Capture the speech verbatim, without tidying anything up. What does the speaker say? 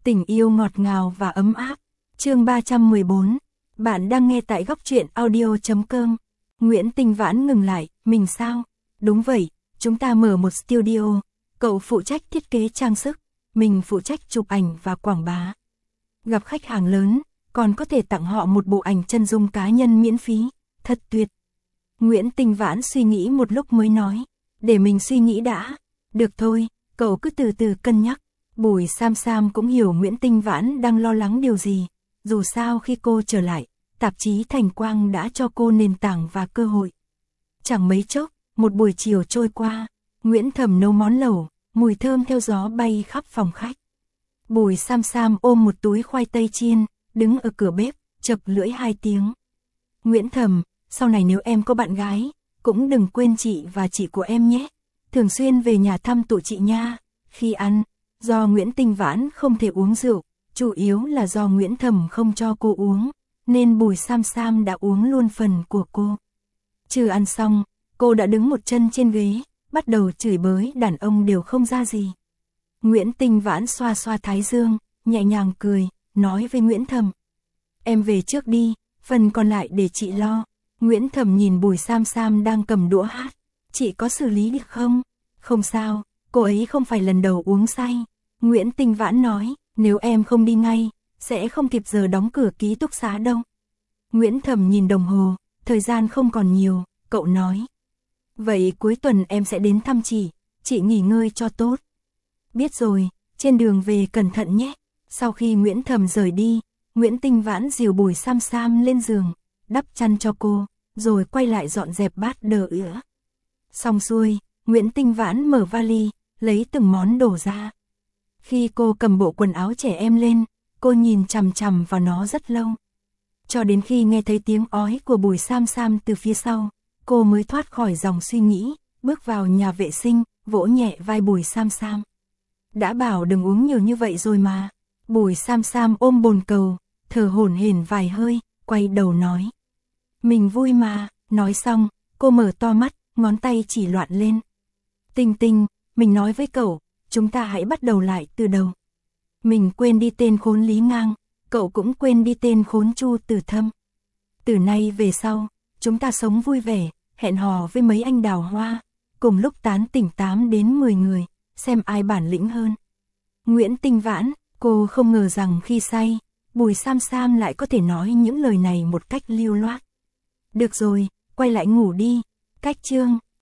Tình yêu ngọt ngào và ấm áp. Chương ba trăm mười bốn. Bạn đang nghe tại góc truyện audio chấm com. Nguyễn Tinh Vãn ngừng lại, mình sao? Đúng vậy, chúng ta mở một studio, cậu phụ trách thiết kế trang sức, mình phụ trách chụp ảnh và quảng bá. Gặp khách hàng lớn, còn có thể tặng họ một bộ ảnh chân dung cá nhân miễn phí, thật tuyệt. Nguyễn Tinh Vãn suy nghĩ một lúc mới nói, để mình suy nghĩ đã. Được thôi, cậu cứ từ từ cân nhắc. Bùi Sam Sam cũng hiểu Nguyễn Tinh Vãn đang lo lắng điều gì. Dù sao khi cô trở lại, tạp chí Thành Quang đã cho cô nền tảng và cơ hội. Chẳng mấy chốc, một buổi chiều trôi qua, Nguyễn Thầm nấu món lẩu, mùi thơm theo gió bay khắp phòng khách. Bùi Sam Sam ôm một túi khoai tây chiên, đứng ở cửa bếp, chập lưỡi hai tiếng. Nguyễn Thầm, sau này nếu em có bạn gái, cũng đừng quên chị và chị của em nhé. Thường xuyên về nhà thăm tụi chị nha. Khi ăn, do Nguyễn Tinh Vãn không thể uống rượu, chủ yếu là do Nguyễn Thầm không cho cô uống, nên Bùi Sam Sam đã uống luôn phần của cô. Chưa ăn xong, cô đã đứng một chân trên ghế, bắt đầu chửi bới đàn ông đều không ra gì. Nguyễn Tinh Vãn xoa xoa thái dương, nhẹ nhàng cười, nói với Nguyễn Thầm. Em về trước đi, phần còn lại để chị lo. Nguyễn Thầm nhìn Bùi Sam Sam đang cầm đũa hát. Chị có xử lý được không? Không sao, cô ấy không phải lần đầu uống say. Nguyễn Tinh Vãn nói, nếu em không đi ngay, sẽ không kịp giờ đóng cửa ký túc xá đâu. Nguyễn Thầm nhìn đồng hồ, thời gian không còn nhiều, cậu nói. Vậy cuối tuần em sẽ đến thăm chị, chị nghỉ ngơi cho tốt. Biết rồi, trên đường về cẩn thận nhé. Sau khi Nguyễn Thầm rời đi, Nguyễn Tinh Vãn dìu Bùi Sam Sam lên giường, đắp chăn cho cô, rồi quay lại dọn dẹp bát đỡ ữa. Xong xuôi, Nguyễn Tinh Vãn mở vali, lấy từng món đồ ra. Khi cô cầm bộ quần áo trẻ em lên, cô nhìn chằm chằm vào nó rất lâu. Cho đến khi nghe thấy tiếng ói của Bùi Sam Sam từ phía sau, cô mới thoát khỏi dòng suy nghĩ, bước vào nhà vệ sinh, vỗ nhẹ vai Bùi Sam Sam. Đã bảo đừng uống nhiều như vậy rồi mà. Bùi Sam Sam ôm bồn cầu, thở hổn hển vài hơi, quay đầu nói. Mình vui mà, nói xong, cô mở to mắt, ngón tay chỉ loạn lên. Tinh Tinh, mình nói với cậu, chúng ta hãy bắt đầu lại từ đầu. Mình quên đi tên khốn Lý Ngang, cậu cũng quên đi tên khốn Chu Tử Thâm. Từ nay về sau, chúng ta sống vui vẻ, hẹn hò với mấy anh đào hoa, cùng lúc tán tỉnh tám đến mười người, xem ai bản lĩnh hơn. Nguyễn Tinh Vãn, cô không ngờ rằng khi say, Bùi Sam Sam lại có thể nói những lời này một cách lưu loát. Được rồi, quay lại ngủ đi. Cách chương